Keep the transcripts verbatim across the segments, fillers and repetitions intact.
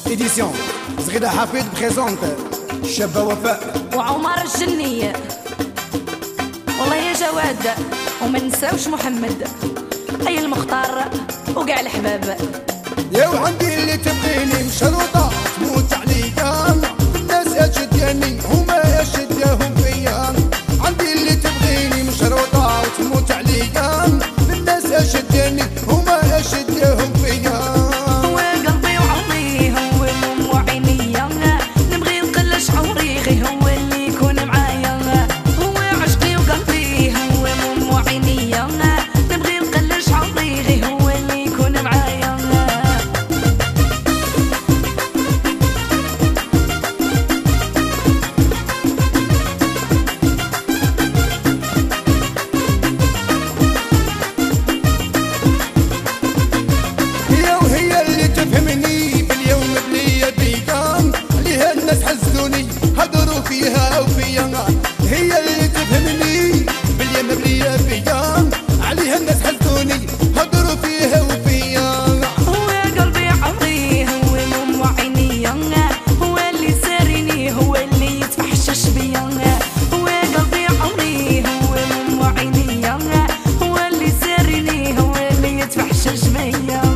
إديسيون زغيدة حفيظ بريزونت الشابة وفاء وعمر الجنية والله يا جواد وما نساوش محمد أي المختار وقع الحباب. يا وعندي اللي تبغيني مشروطة تموت عليا الناس أشداني هما أشدهم فيا. عندي اللي تبغيني مشروطة وتموت عليا الناس أشداني هما أشدهم فيا. وقلبي وعمري هو الأم وعينيا نبغي نقلش عمري غير هو اللي يكون معايا. هو عشقي وقلبي هو الأم وعينيا نبغي نقلش عمري غير هو اللي يكون معايا. هدروا فيها وفيا هي اللي تفهمني باليوم بليا فيا عليها الناس حزوني هدروا فيها وفيا. هو قلبي عمري هو الأم وعينيا هو اللي سارني هو اللي يتفحشش بيا. هو قلبي عمري هو الأم وعينيا هو اللي سارني هو اللي يتفحشش بيا.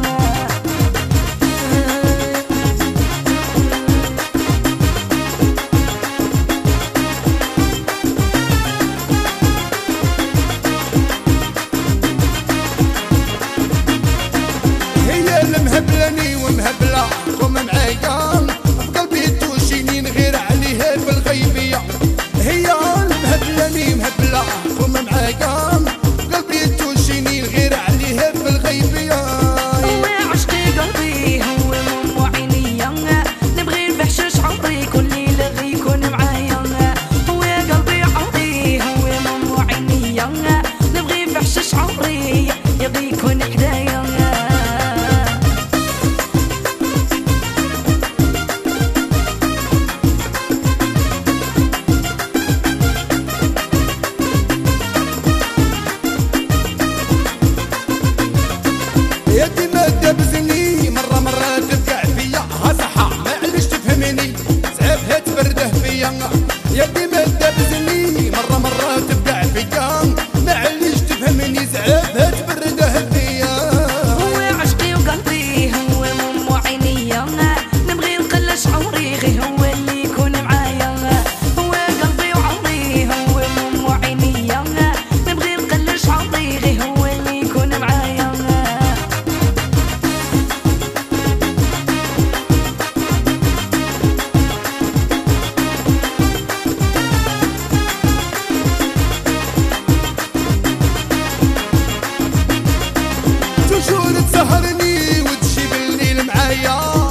مهبلاني ومهبلة قوم معايا بقلبي توشيني نغير عليها في الغيبية. هي مهبلاني مهبلة قوم معايا بقلبي توشيني نغير عليها في الغيبية. هو عشقي قلبي هو الأم وعينيا نبغي نفحشش عمري كل ليلة غي يكون معايا. هو قلبي عمري هو الأم وعينيا نبغي نفحشش عمري يبغي يكون حدايا. يدي ما تبزني مرة مرة تفقع فيا ها صحة معليش تفهمني زعفها تبرده فيا. يدي ما تبزني مرة مرة تفقع فيا معليش تفهمني زعفها تبرده فيا. هو عشقي وقلبي هو الأم وعينيا نبغي نقلش عمري غير هو اللي يكون معايا. هو قلبي وعمري هو الأم وعينيا نبغي نقلش عمري غير هو اللي يكون معايا. تجور تسهرني وتجيب الليل معايا